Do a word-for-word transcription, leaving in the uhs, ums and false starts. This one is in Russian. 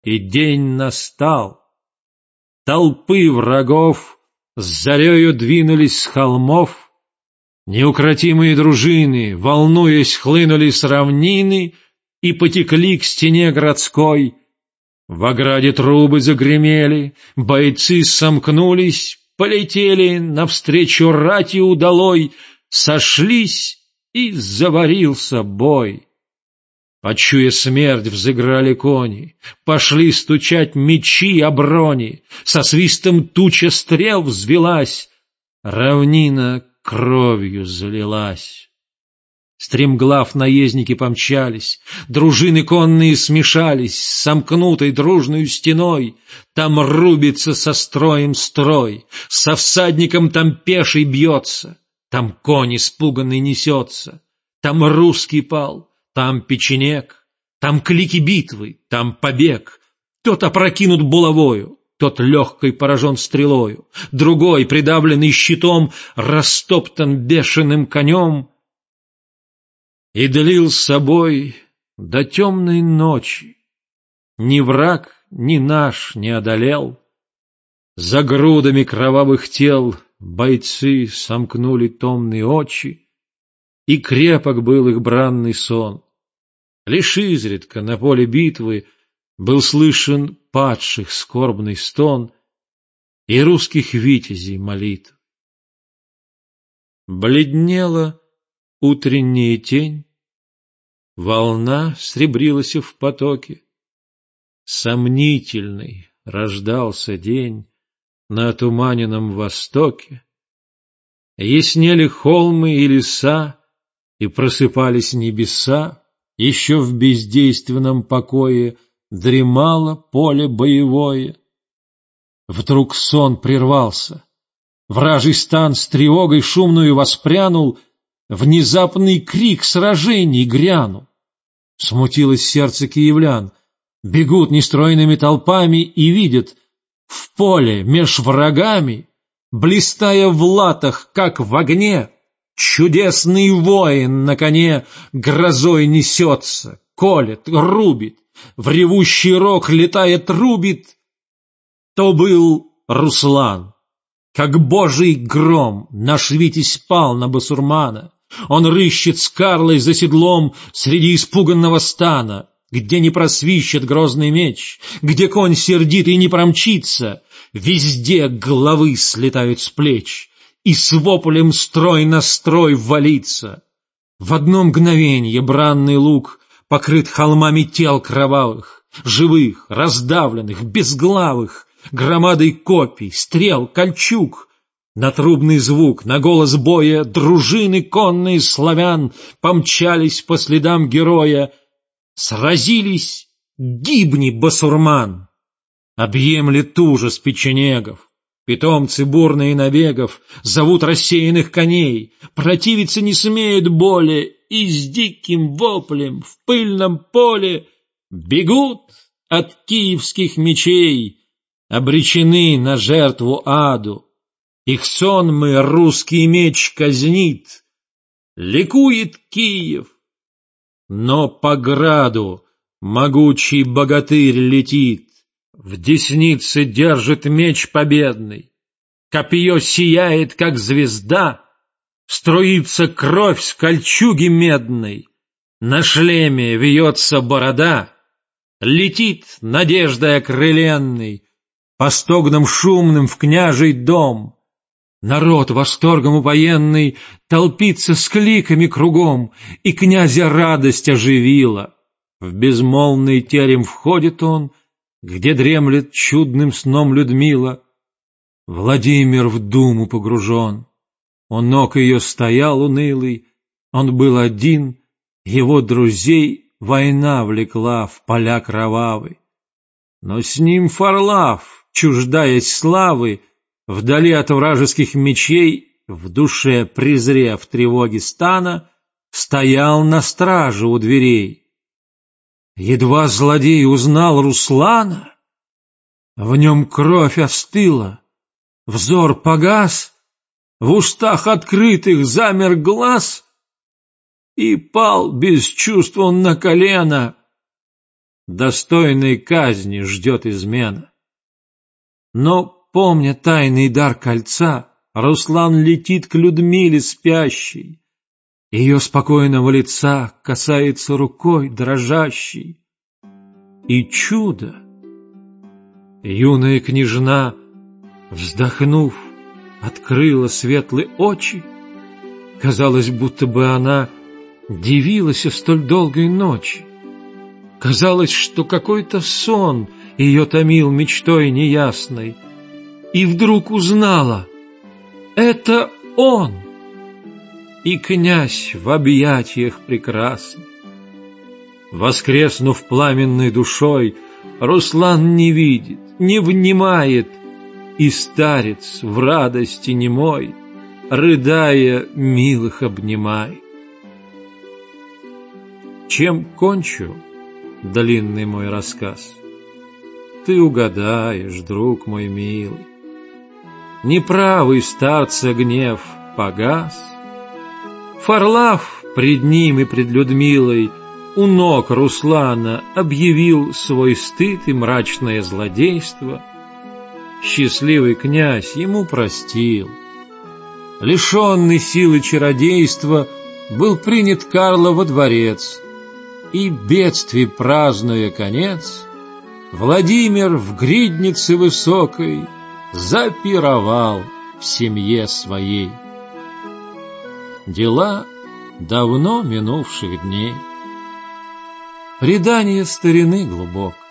и день настал. Толпы врагов с зарею двинулись с холмов, неукротимые дружины, волнуясь, хлынули с равнины и потекли к стене городской. В ограде трубы загремели, бойцы сомкнулись, полетели навстречу рати удалой, сошлись, и заварился бой. Почуя смерть, взыграли кони, пошли стучать мечи о брони, со свистом туча стрел взвелась, равнина кровью залилась. Стремглав наездники помчались, дружины конные смешались с сомкнутой дружной стеной. Там рубится со строем строй, со всадником там пеший бьется, там конь испуганный несется, там русский пал, там печенек, там клики битвы, там побег. Тот опрокинут булавою, тот легкой поражен стрелою, другой, придавленный щитом, растоптан бешеным конем. И длил с собой до темной ночи. Ни враг, ни наш не одолел. За грудами кровавых тел бойцы сомкнули томные очи, и крепок был их бранный сон. Лишь изредка на поле битвы был слышен падших скорбный стон и русских витязей молитв. Бледнела утренняя тень, волна сребрилась в потоке. Сомнительный рождался день на отуманенном востоке. Яснели холмы и леса, и просыпались небеса. Еще в бездейственном покое дремало поле боевое. Вдруг сон прервался. Вражий стан с тревогой шумную воспрянул, внезапный крик сражений грянул. Смутилось сердце киевлян, бегут нестройными толпами и видят, в поле меж врагами, блистая в латах, как в огне, чудесный воин на коне грозой несется, колет, рубит, в ревущий рог летает, рубит. То был Руслан. Как божий гром наш витязь пал на басурмана. Он рыщет с Карлой за седлом среди испуганного стана, где не просвищет грозный меч, где конь сердитый не промчится, везде головы слетают с плеч, и с воплем строй на строй валится. В одно мгновенье бранный луг покрыт холмами тел кровавых, живых, раздавленных, безглавых, громадой копий, стрел, кольчуг. На трубный звук, на голос боя дружины конные славян помчались по следам героя. Сразились, гибни, басурман! Объемлет ужас печенегов. Питомцы бурные набегов зовут рассеянных коней, противиться не смеют боли, и с диким воплем в пыльном поле бегут от киевских мечей, обречены на жертву аду. Их сонмы русский меч казнит, ликует Киев. Но по граду могучий богатырь летит, в деснице держит меч победный, копье сияет, как звезда, струится кровь с кольчуги медной, на шлеме вьется борода, летит надеждой окрыленной по стогнам шумным в княжий дом. Народ восторгом упоенный толпится с кликами кругом, и князя радость оживила. В безмолвный терем входит он, где дремлет чудным сном Людмила. Владимир в думу погружен, у ног ее стоял унылый, он был один, его друзей война влекла в поля кровавы. Но с ним Фарлав, чуждаясь славы, вдали от вражеских мечей, в душе презрев тревоги стана, стоял на страже у дверей. Едва злодей узнал Руслана, в нем кровь остыла, взор погас, в устах открытых замер глаз, и пал без чувств он на колено. достойной казни ждет измена. Но, помня тайный дар кольца, Руслан летит к Людмиле спящей, ее спокойного лица касается рукой дрожащей. И чудо! Юная княжна, вздохнув, открыла светлые очи. Казалось, будто бы она дивилась о столь долгой ночи. Казалось, что какой-то сон ее томил мечтой неясной. И вдруг узнала — это он! И князь в объятиях прекрасный. Воскреснув пламенной душой, Руслан не видит, не внимает, и старец в радости немой, рыдая, милых обнимает. Чем кончу длинный мой рассказ? Ты угадаешь, друг мой милый. Неправый старца гнев погас. Варлаф пред ним и пред Людмилой у ног Руслана объявил свой стыд и мрачное злодейство. Счастливый князь ему простил. Лишенный силы чародейства, был принят Карло во дворец, и, бедствий празднуя конец, Владимир в гриднице высокой запировал в семье своей. Дела давно минувших дней, предание старины глубок.